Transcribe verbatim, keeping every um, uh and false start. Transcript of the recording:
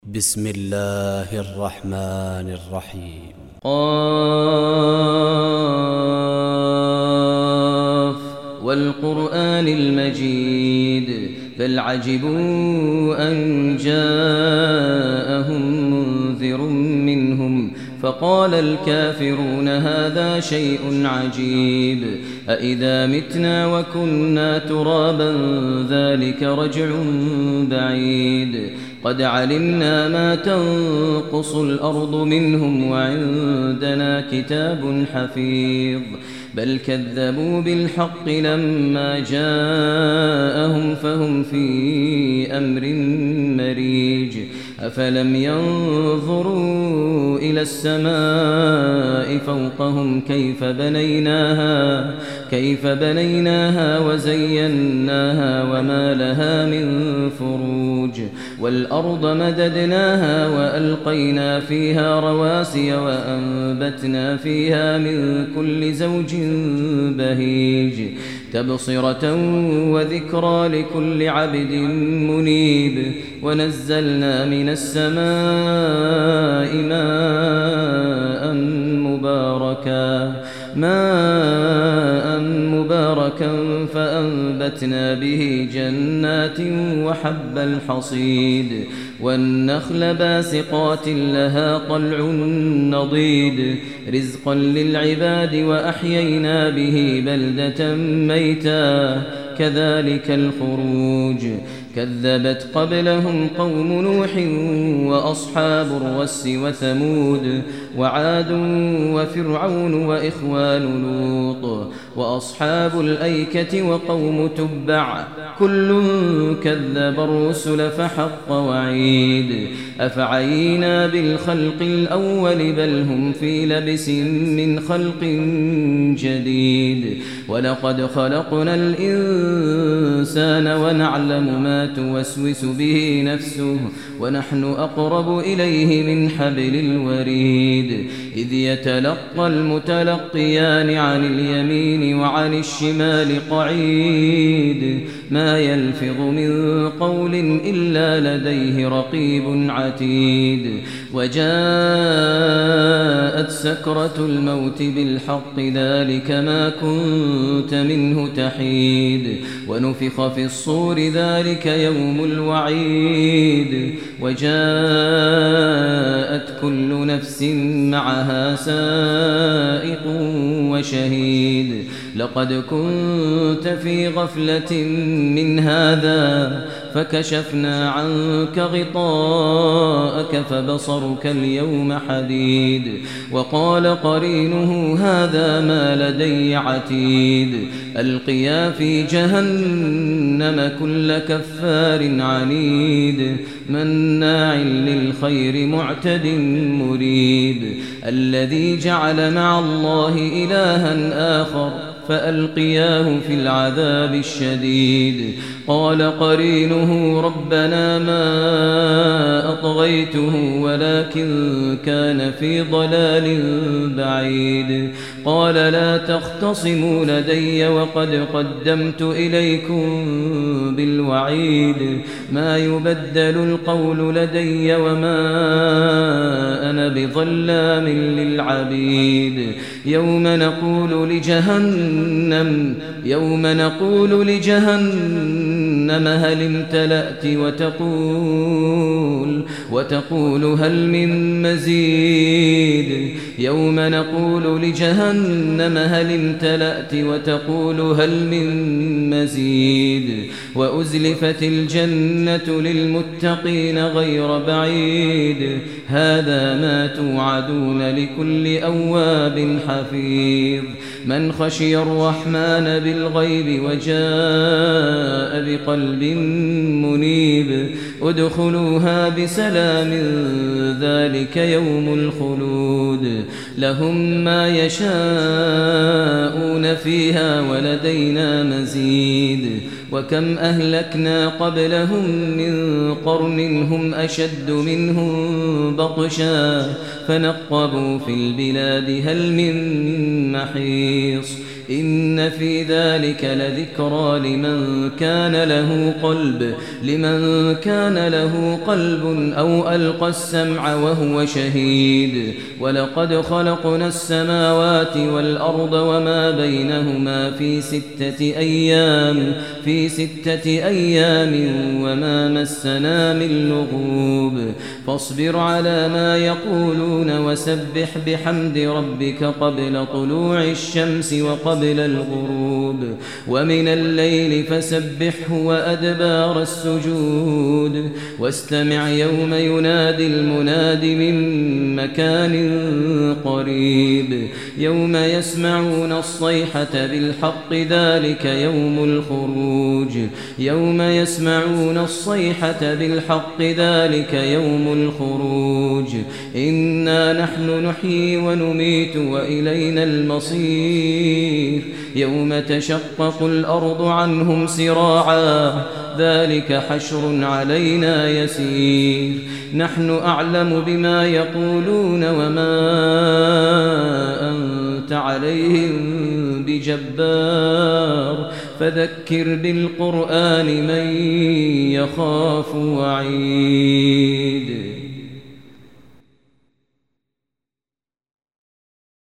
بسم الله الرحمن الرحيم. قاف والقرآن المجيد بل عجبوا أن جاءهم منذر منهم فقال الكافرون هذا شيء عجيب أإذا متنا وكنا ترابا ذلك رجع بعيد قد علمنا ما تنقص الأرض منهم وعندنا كتاب حفيظ بل كذبوا بالحق لما جاءهم فهم في أمر مريج أفلم ينظروا إلى السماء فوقهم كيف بنيناها كيف بنيناها وزيناها وما لها من فروج والأرض مددناها وألقينا فيها رواسي وأنبتنا فيها من كل زوج بهيج تبصرة وذكرى لكل عبد منيب ونزلنا من السماء ماء مباركا ماء مباركا فأنبتنا به جنات وحب الحصيد والنخل باسقات لها طلع نضيد رزقا للعباد وأحيينا به بلدة ميتا كذلك الخروج كذبت قبلهم قوم نوح وأصحاب الرس وثمود وعاد وفرعون وإخوان لوط وأصحاب الأيكة وقوم تبع كل كذب الرسل فحق وعيد أفعينا بالخلق الأول بل هم في لبس من خلق جديد ولقد خلقنا الإنسان ونعلم ما توسوس به نفسه ونحن أقرب إليه من حبل الوريد إذ يتلقى المتلقيان عن اليمين وعن الشمال قعيد ما يلفظ من قول إلا لديه رقيب عتيد وجاءت سكرة الموت بالحق ذلك ما كنت منه تحيد ونفخ في الصور ذلك يوم الوعيد وجاءت كل نفس معها سائق وشهيد لقد كنت في غفلة من هذا فكشفنا عنك غطاءك فبصرك اليوم حديد وقال قرينه هذا ما لدي عتيد ألقيا في جهنم كل كفار عنيد مناع للخير معتد مريب الذي جعل مع الله إلها آخر فألقياه في العذاب الشديد قال قرينه ربنا ما أطغيته ولكن كان في ضلال بعيد قال لا تختصموا لدي وقد قدمت إليكم بالوعيد ما يبدل القول لدي وما أنا بظلام للعبيد يوم نقول لجهنم يوم نقول لجهنم هل امتلأت وتقول وتقول هل من مزيد يوم نقول لجهنم هل امتلأت وتقول هل من مزيد وأزلفت الجنة للمتقين غير بعيد هذا ما توعدون لكل أواب حفيظ من خشي الرحمن بالغيب وجاء بقلب منيب ادخلوها بسلام ذلك يوم الخلود لهم ما يشاءون فيها ولدينا مزيد وكم أهلكنا قبلهم من قرن هم أشد منهم بطشا فنقبوا في البلاد هل من محيص إن في ذلك لذكرى لمن كان له قلب لمن كان له قلب أو ألقى السمع وهو شهيد ولقد خلقنا السماوات والأرض وما بينهما في ستة أيام في ستة أيام وما مسنا من لغوب فاصبر على ما يقولون وسبح بحمد ربك قبل طلوع الشمس وقبل الغروب ومن الليل فسبحه وأدبار السجود واستمع يوم ينادي المناد من مكان قريب يوم يسمعون الصيحة بالحق ذلك يوم الخروج يوم يسمعون الصيحة بالحق ذلك يوم الخروج إنا نحن نحيي ونميت وإلينا المصير يوم تشقق الأرض عنهم سراعا ذلك حشر علينا يسير نحن أعلم بما يقولون وما أنت عليهم بجبار فذكر بالقرآن من يخاف وعيد